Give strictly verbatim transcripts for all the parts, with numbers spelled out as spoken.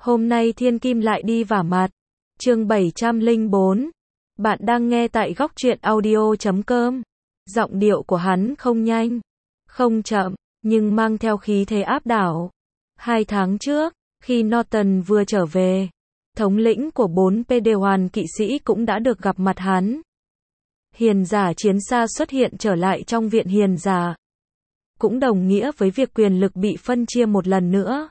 Hôm nay thiên kim lại đi vả mặt. Chương bảy trăm lẻ bốn. Bạn đang nghe tại góc truyện audio chấm com. Giọng điệu của hắn không nhanh, không chậm, nhưng mang theo khí thế áp đảo. Hai tháng trước, khi Norton vừa trở về, thống lĩnh của bốn pê đê hoàn kỵ sĩ cũng đã được gặp mặt hắn. Hiền giả chiến xa xuất hiện trở lại trong viện hiền giả. Cũng đồng nghĩa với việc quyền lực bị phân chia một lần nữa.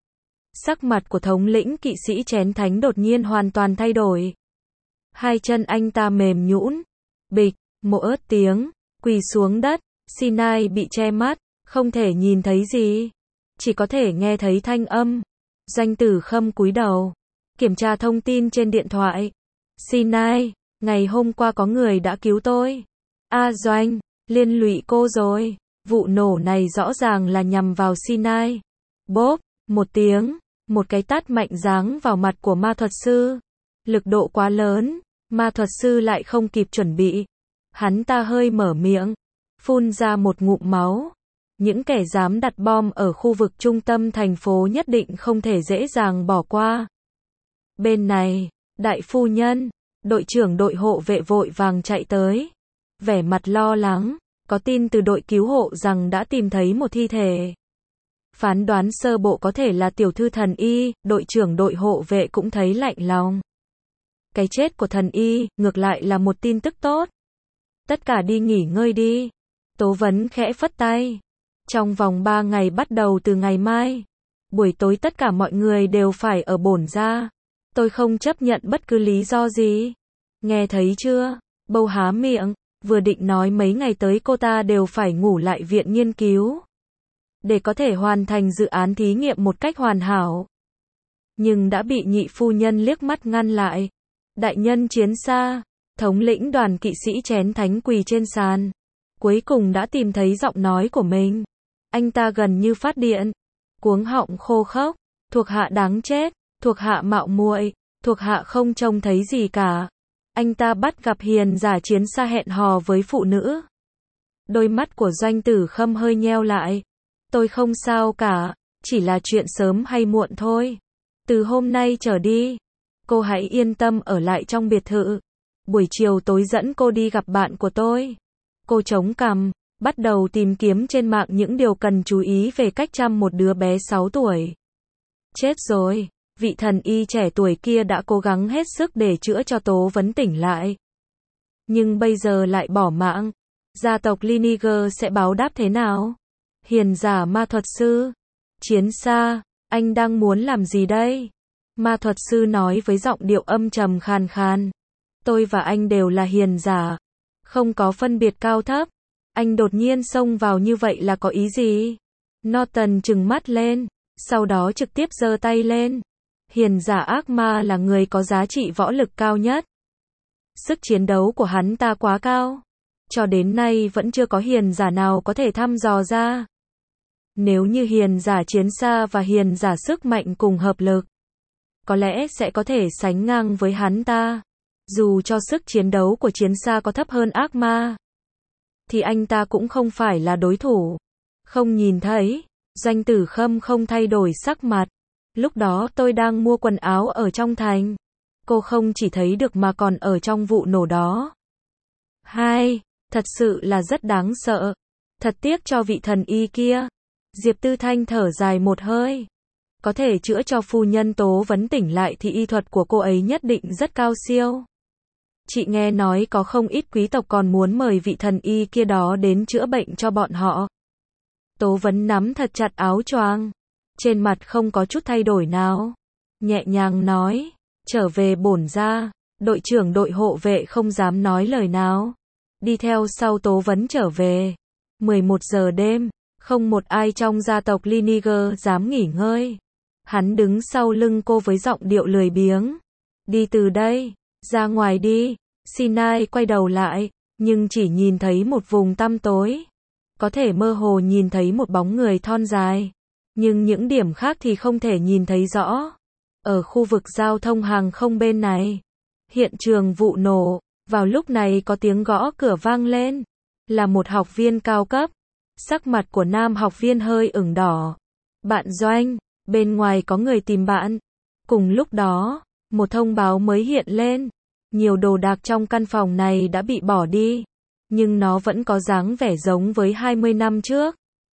Sắc mặt của thống lĩnh kỵ sĩ chén thánh đột nhiên hoàn toàn thay đổi. Hai chân anh ta mềm nhũn, bịch, một ớt tiếng, quỳ xuống đất, Sinai bị che mắt, không thể nhìn thấy gì, chỉ có thể nghe thấy thanh âm. Doanh Tử Khâm cúi đầu, kiểm tra thông tin trên điện thoại. Sinai, ngày hôm qua có người đã cứu tôi. A à, Doanh, liên lụy cô rồi. Vụ nổ này rõ ràng là nhằm vào Sinai. Bốp, một tiếng, một cái tát mạnh giáng vào mặt của ma thuật sư. Lực độ quá lớn, ma thuật sư lại không kịp chuẩn bị. Hắn ta hơi mở miệng, phun ra một ngụm máu. Những kẻ dám đặt bom ở khu vực trung tâm thành phố nhất định không thể dễ dàng bỏ qua. Bên này, đại phu nhân, đội trưởng đội hộ vệ vội vàng chạy tới. Vẻ mặt lo lắng, có tin từ đội cứu hộ rằng đã tìm thấy một thi thể. Phán đoán sơ bộ có thể là tiểu thư thần y, đội trưởng đội hộ vệ cũng thấy lạnh lòng. Cái chết của thần y, ngược lại là một tin tức tốt. Tất cả đi nghỉ ngơi đi. Tố Vấn khẽ phất tay. Trong vòng ba ngày bắt đầu từ ngày mai, buổi tối tất cả mọi người đều phải ở bổn gia. Tôi không chấp nhận bất cứ lý do gì. Nghe thấy chưa? Bâu há miệng, vừa định nói mấy ngày tới cô ta đều phải ngủ lại viện nghiên cứu, để có thể hoàn thành dự án thí nghiệm một cách hoàn hảo. Nhưng đã bị nhị phu nhân liếc mắt ngăn lại. Đại nhân chiến xa, thống lĩnh đoàn kỵ sĩ chén thánh quỳ trên sàn. Cuối cùng đã tìm thấy giọng nói của mình. Anh ta gần như phát điện, cuống họng khô khốc. Thuộc hạ đáng chết, thuộc hạ mạo muội, thuộc hạ không trông thấy gì cả. Anh ta bắt gặp hiền giả chiến xa hẹn hò với phụ nữ. Đôi mắt của Doanh Tử Khâm hơi nheo lại. Tôi không sao cả, chỉ là chuyện sớm hay muộn thôi. Từ hôm nay trở đi, cô hãy yên tâm ở lại trong biệt thự. Buổi chiều tối dẫn cô đi gặp bạn của tôi. Cô chống cằm, bắt đầu tìm kiếm trên mạng những điều cần chú ý về cách chăm một đứa bé sáu tuổi. Chết rồi, vị thần y trẻ tuổi kia đã cố gắng hết sức để chữa cho Tố Vấn tỉnh lại. Nhưng bây giờ lại bỏ mạng. Gia tộc Liniger sẽ báo đáp thế nào? Hiền giả ma thuật sư. Chiến xa, anh đang muốn làm gì đây? Ma thuật sư nói với giọng điệu âm trầm khàn khàn. Tôi và anh đều là hiền giả. Không có phân biệt cao thấp. Anh đột nhiên xông vào như vậy là có ý gì? Norton trừng mắt lên, sau đó trực tiếp giơ tay lên. Hiền giả ác ma là người có giá trị võ lực cao nhất. Sức chiến đấu của hắn ta quá cao. Cho đến nay vẫn chưa có hiền giả nào có thể thăm dò ra. Nếu như hiền giả chiến xa và hiền giả sức mạnh cùng hợp lực, có lẽ sẽ có thể sánh ngang với hắn ta. Dù cho sức chiến đấu của chiến xa có thấp hơn ác ma, thì anh ta cũng không phải là đối thủ. Không nhìn thấy, Doanh Tử Khâm không thay đổi sắc mặt. Lúc đó tôi đang mua quần áo ở trong thành. Cô không chỉ thấy được mà còn ở trong vụ nổ đó. Hai, thật sự là rất đáng sợ. Thật tiếc cho vị thần y kia. Diệp Tư Thanh thở dài một hơi. Có thể chữa cho phu nhân Tố Vấn tỉnh lại thì y thuật của cô ấy nhất định rất cao siêu. Chị nghe nói có không ít quý tộc còn muốn mời vị thần y kia đó đến chữa bệnh cho bọn họ. Tố Vấn nắm thật chặt áo choàng, trên mặt không có chút thay đổi nào. Nhẹ nhàng nói, trở về bổn gia. Đội trưởng đội hộ vệ không dám nói lời nào. Đi theo sau Tố Vấn trở về. mười một giờ đêm, không một ai trong gia tộc Liniger dám nghỉ ngơi. Hắn đứng sau lưng cô với giọng điệu lười biếng. Đi từ đây, ra ngoài đi. Sinai quay đầu lại, nhưng chỉ nhìn thấy một vùng tăm tối. Có thể mơ hồ nhìn thấy một bóng người thon dài, nhưng những điểm khác thì không thể nhìn thấy rõ. Ở khu vực giao thông hàng không bên này, hiện trường vụ nổ, vào lúc này có tiếng gõ cửa vang lên. Là một học viên cao cấp. Sắc mặt của nam học viên hơi ửng đỏ. Bạn Doanh, bên ngoài có người tìm bạn. Cùng lúc đó, một thông báo mới hiện lên. Nhiều đồ đạc trong căn phòng này đã bị bỏ đi, nhưng nó vẫn có dáng vẻ giống với hai mươi năm trước.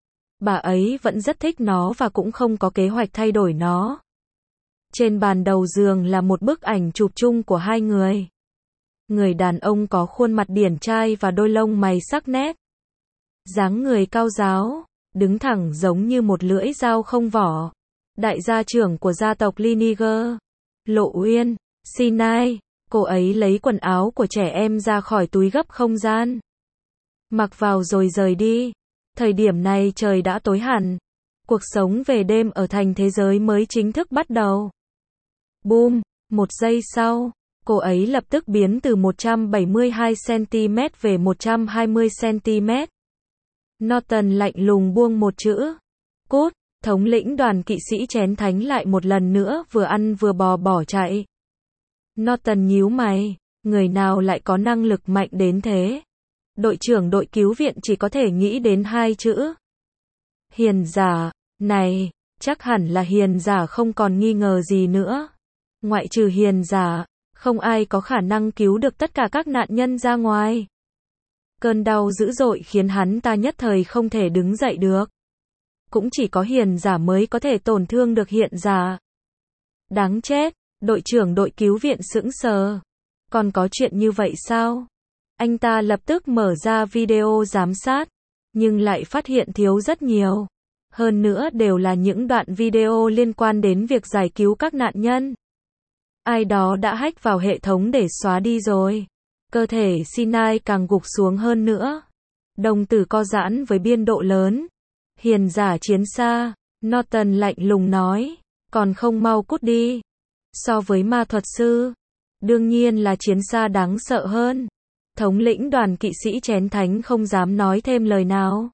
Bà ấy vẫn rất thích nó và cũng không có kế hoạch thay đổi nó. Trên bàn đầu giường là một bức ảnh chụp chung của hai người. Người đàn ông có khuôn mặt điển trai và đôi lông mày sắc nét. Dáng người cao ráo, đứng thẳng giống như một lưỡi dao không vỏ. Đại gia trưởng của gia tộc Liniger. Lộ Uyên, Sinai, cô ấy lấy quần áo của trẻ em ra khỏi túi gấp không gian. Mặc vào rồi rời đi. Thời điểm này trời đã tối hẳn. Cuộc sống về đêm ở thành thế giới mới chính thức bắt đầu. Boom, một giây sau, cô ấy lập tức biến từ một trăm bảy mươi hai xăng-ti-mét về một trăm hai mươi xăng-ti-mét. Norton lạnh lùng buông một chữ. Cút, thống lĩnh đoàn kỵ sĩ chén thánh lại một lần nữa vừa ăn vừa bò bỏ chạy. Norton nhíu mày, người nào lại có năng lực mạnh đến thế? Đội trưởng đội cứu viện chỉ có thể nghĩ đến hai chữ. Hiền giả, này, chắc hẳn là hiền giả không còn nghi ngờ gì nữa. Ngoại trừ hiền giả, không ai có khả năng cứu được tất cả các nạn nhân ra ngoài. Cơn đau dữ dội khiến hắn ta nhất thời không thể đứng dậy được. Cũng chỉ có hiền giả mới có thể tổn thương được hiện giả. Đáng chết, đội trưởng đội cứu viện sững sờ. Còn có chuyện như vậy sao? Anh ta lập tức mở ra video giám sát, nhưng lại phát hiện thiếu rất nhiều. Hơn nữa đều là những đoạn video liên quan đến việc giải cứu các nạn nhân. Ai đó đã hack vào hệ thống để xóa đi rồi. Cơ thể Sinai càng gục xuống hơn nữa. Đồng tử co giãn với biên độ lớn. Hiền giả chiến xa, Norton lạnh lùng nói, còn không mau cút đi. So với ma thuật sư, đương nhiên là chiến xa đáng sợ hơn. Thống lĩnh đoàn kỵ sĩ chén thánh không dám nói thêm lời nào.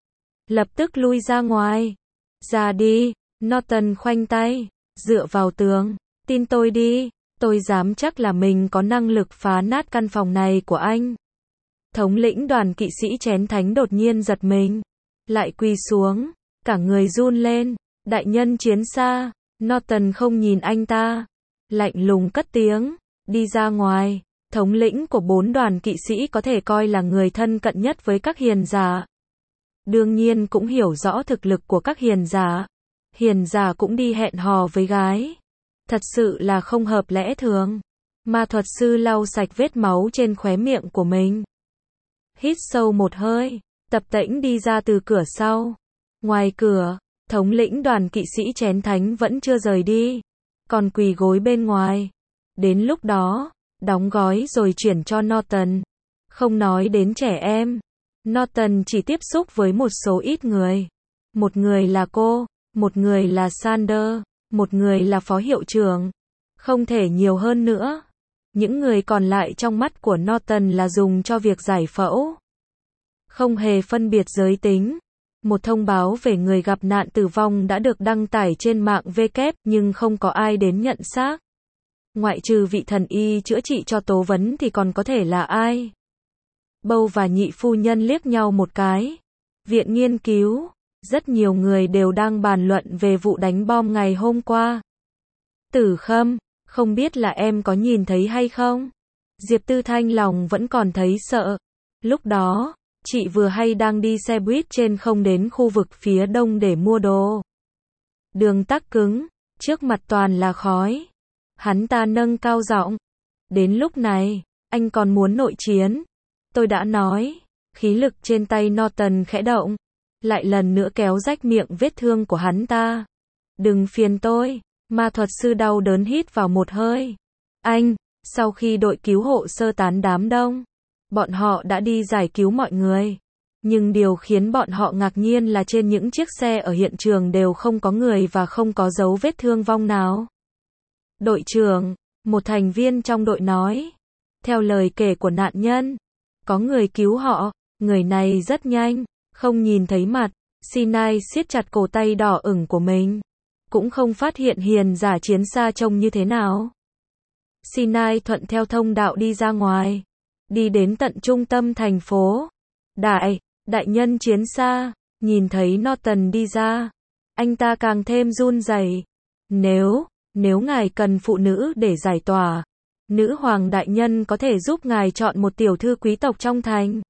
Lập tức lui ra ngoài. Ra đi, Norton khoanh tay, dựa vào tường. Tin tôi đi, tôi dám chắc là mình có năng lực phá nát căn phòng này của anh. Thống lĩnh đoàn kỵ sĩ chén thánh đột nhiên giật mình. Lại quỳ xuống, cả người run lên. Đại nhân chiến xa, Norton không nhìn anh ta. Lạnh lùng cất tiếng, đi ra ngoài. Thống lĩnh của bốn đoàn kỵ sĩ có thể coi là người thân cận nhất với các hiền giả. Đương nhiên cũng hiểu rõ thực lực của các hiền giả. Hiền giả cũng đi hẹn hò với gái. Thật sự là không hợp lẽ thường. Ma thuật sư lau sạch vết máu trên khóe miệng của mình. Hít sâu một hơi, tập tễnh đi ra từ cửa sau. Ngoài cửa, thống lĩnh đoàn kỵ sĩ chén thánh vẫn chưa rời đi. Còn quỳ gối bên ngoài. Đến lúc đó, đóng gói rồi chuyển cho Norton. Không nói đến trẻ em. Norton chỉ tiếp xúc với một số ít người. Một người là cô, một người là Sander, một người là phó hiệu trưởng. Không thể nhiều hơn nữa. Những người còn lại trong mắt của Norton là dùng cho việc giải phẫu. Không hề phân biệt giới tính. Một thông báo về người gặp nạn tử vong đã được đăng tải trên mạng W, nhưng không có ai đến nhận xác. Ngoại trừ vị thần y chữa trị cho Tố Vấn thì còn có thể là ai? Bâu và nhị phu nhân liếc nhau một cái. Viện nghiên cứu, rất nhiều người đều đang bàn luận về vụ đánh bom ngày hôm qua. Tử Khâm, không biết là em có nhìn thấy hay không? Diệp Tư Thanh lòng vẫn còn thấy sợ. Lúc đó, chị vừa hay đang đi xe buýt trên không đến khu vực phía đông để mua đồ. Đường tắc cứng, trước mặt toàn là khói. Hắn ta nâng cao giọng. Đến lúc này, anh còn muốn nội chiến. Tôi đã nói. Khí lực trên tay Norton khẽ động. Lại lần nữa kéo rách miệng vết thương của hắn ta. Đừng phiền tôi. Ma thuật sư đau đớn hít vào một hơi. Anh, sau khi đội cứu hộ sơ tán đám đông, bọn họ đã đi giải cứu mọi người. Nhưng điều khiến bọn họ ngạc nhiên là trên những chiếc xe ở hiện trường đều không có người và không có dấu vết thương vong nào. Đội trưởng, một thành viên trong đội nói. Theo lời kể của nạn nhân, có người cứu họ, người này rất nhanh, không nhìn thấy mặt. Sinai siết chặt cổ tay đỏ ửng của mình. Cũng không phát hiện hiền giả chiến xa trông như thế nào. Sinai thuận theo thông đạo đi ra ngoài. Đi đến tận trung tâm thành phố. Đại, đại nhân chiến xa, nhìn thấy Norton đi ra. Anh ta càng thêm run rẩy. Nếu, Nếu ngài cần phụ nữ để giải tỏa, nữ hoàng đại nhân có thể giúp ngài chọn một tiểu thư quý tộc trong thành.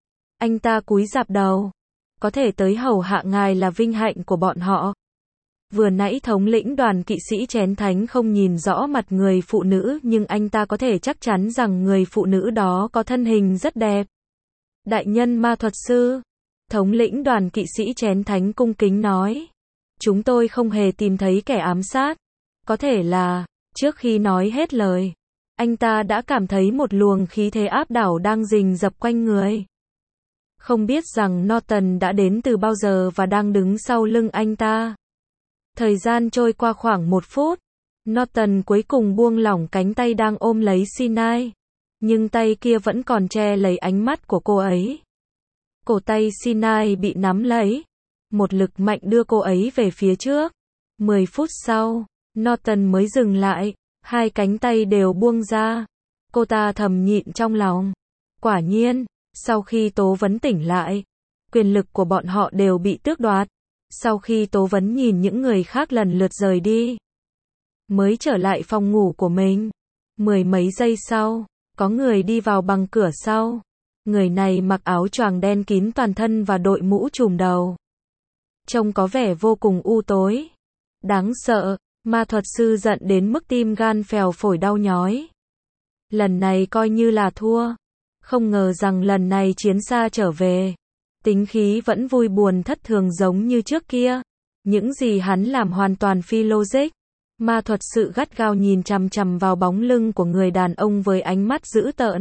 Anh ta cúi rạp đầu. Có thể tới hầu hạ ngài là vinh hạnh của bọn họ. Vừa nãy thống lĩnh đoàn kỵ sĩ chén thánh không nhìn rõ mặt người phụ nữ, nhưng anh ta có thể chắc chắn rằng người phụ nữ đó có thân hình rất đẹp. Đại nhân ma thuật sư. Thống lĩnh đoàn kỵ sĩ chén thánh cung kính nói. Chúng tôi không hề tìm thấy kẻ ám sát. Có thể là, trước khi nói hết lời, anh ta đã cảm thấy một luồng khí thế áp đảo đang rình rập quanh người. Không biết rằng Norton đã đến từ bao giờ và đang đứng sau lưng anh ta. Thời gian trôi qua khoảng một phút. Norton cuối cùng buông lỏng cánh tay đang ôm lấy Sinai. Nhưng tay kia vẫn còn che lấy ánh mắt của cô ấy. Cổ tay Sinai bị nắm lấy. Một lực mạnh đưa cô ấy về phía trước. Mười phút sau, Norton mới dừng lại. Hai cánh tay đều buông ra. Cô ta thầm nhịn trong lòng. Quả nhiên, sau khi tố vấn tỉnh lại, quyền lực của bọn họ đều bị tước đoạt. Sau khi tố vấn nhìn những người khác lần lượt rời đi, mới trở lại phòng ngủ của mình. Mười mấy giây sau, có người đi vào bằng cửa sau. Người này mặc áo choàng đen kín toàn thân và đội mũ trùm đầu. Trông có vẻ vô cùng u tối. Đáng sợ, ma thuật sư giận đến mức tim gan phèo phổi đau nhói. Lần này coi như là thua. Không ngờ rằng lần này chiến xa trở về. Tính khí vẫn vui buồn thất thường giống như trước kia. Những gì hắn làm hoàn toàn phi logic. Ma thuật sư gắt gao nhìn chằm chằm vào bóng lưng của người đàn ông với ánh mắt dữ tợn.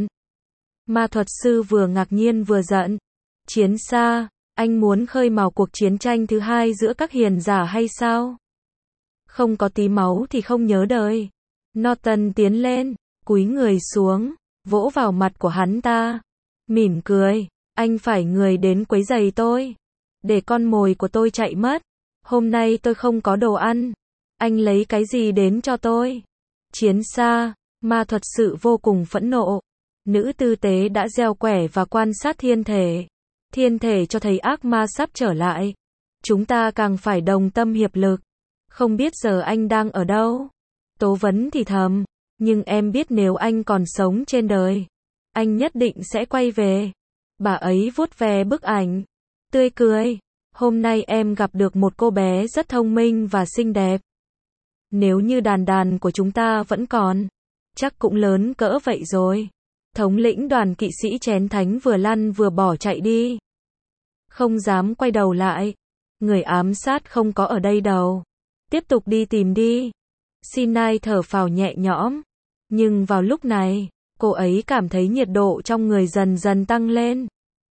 Ma thuật sư vừa ngạc nhiên vừa giận. Chiến xa, anh muốn khơi mào cuộc chiến tranh thứ hai giữa các hiền giả hay sao? Không có tí máu thì không nhớ đời. Norton tiến lên, cúi người xuống, vỗ vào mặt của hắn ta. Mỉm cười, anh phải người đến quấy rầy tôi. Để con mồi của tôi chạy mất. Hôm nay tôi không có đồ ăn. Anh lấy cái gì đến cho tôi? Chiến xa, ma thuật sư vô cùng phẫn nộ. Nữ tư tế đã gieo quẻ và quan sát thiên thể. Thiên thể cho thấy ác ma sắp trở lại. Chúng ta càng phải đồng tâm hiệp lực. Không biết giờ anh đang ở đâu? Tố vấn thì thầm. Nhưng em biết nếu anh còn sống trên đời, anh nhất định sẽ quay về. Bà ấy vuốt ve bức ảnh. Tươi cười. Hôm nay em gặp được một cô bé rất thông minh và xinh đẹp. Nếu như đàn đàn của chúng ta vẫn còn, chắc cũng lớn cỡ vậy rồi. Thống lĩnh đoàn kỵ sĩ chén thánh vừa lăn vừa bỏ chạy đi. Không dám quay đầu lại. Người ám sát không có ở đây đâu. Tiếp tục đi tìm đi. Sinai thở phào nhẹ nhõm. Nhưng vào lúc này, cô ấy cảm thấy nhiệt độ trong người dần dần tăng lên.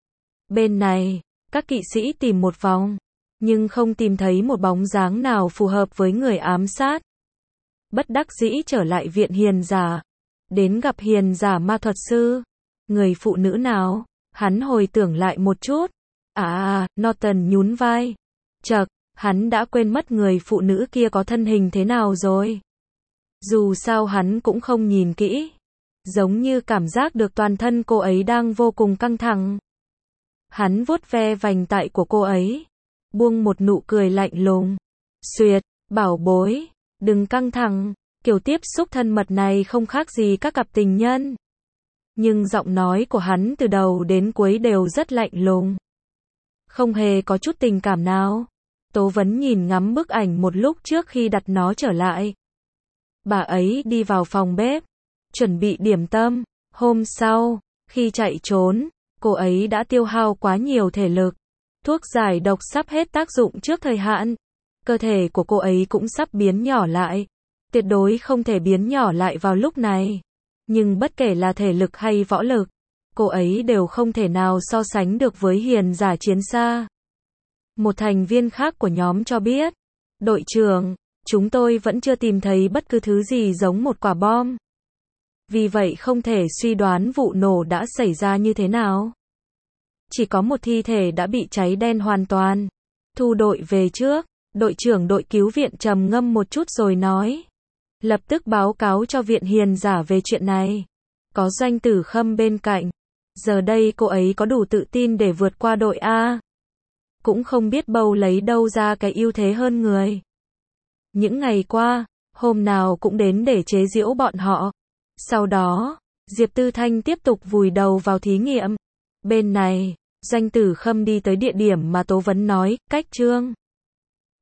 Bên này, các kỵ sĩ tìm một vòng, nhưng không tìm thấy một bóng dáng nào phù hợp với người ám sát. Bất đắc dĩ trở lại viện hiền giả. Đến gặp hiền giả ma thuật sư. Người phụ nữ nào? Hắn hồi tưởng lại một chút. À à, Norton nhún vai. Chậc, hắn đã quên mất người phụ nữ kia có thân hình thế nào rồi. Dù sao hắn cũng không nhìn kỹ. Giống như cảm giác được toàn thân cô ấy đang vô cùng căng thẳng. Hắn vuốt ve vành tai của cô ấy. Buông một nụ cười lạnh lùng. Xuyệt, bảo bối, đừng căng thẳng. Kiểu tiếp xúc thân mật này không khác gì các cặp tình nhân. Nhưng giọng nói của hắn từ đầu đến cuối đều rất lạnh lùng. Không hề có chút tình cảm nào. Tố vấn nhìn ngắm bức ảnh một lúc trước khi đặt nó trở lại. Bà ấy đi vào phòng bếp, chuẩn bị điểm tâm. Hôm sau, khi chạy trốn, cô ấy đã tiêu hao quá nhiều thể lực. Thuốc giải độc sắp hết tác dụng trước thời hạn. Cơ thể của cô ấy cũng sắp biến nhỏ lại. Tuyệt đối không thể biến nhỏ lại vào lúc này. Nhưng bất kể là thể lực hay võ lực, cô ấy đều không thể nào so sánh được với hiền giả chiến xa. Một thành viên khác của nhóm cho biết, đội trưởng, chúng tôi vẫn chưa tìm thấy bất cứ thứ gì giống một quả bom. Vì vậy không thể suy đoán vụ nổ đã xảy ra như thế nào. Chỉ có một thi thể đã bị cháy đen hoàn toàn. Thu đội về trước, đội trưởng đội cứu viện trầm ngâm một chút rồi nói. Lập tức báo cáo cho viện hiền giả về chuyện này. Có Doanh Tử Khâm bên cạnh. Giờ đây cô ấy có đủ tự tin để vượt qua đội A. Cũng không biết bầu lấy đâu ra cái ưu thế hơn người. Những ngày qua, hôm nào cũng đến để chế giễu bọn họ. Sau đó, Diệp Tư Thanh tiếp tục vùi đầu vào thí nghiệm. Bên này, Doanh Tử Khâm đi tới địa điểm mà Tố Vấn nói, cách Trương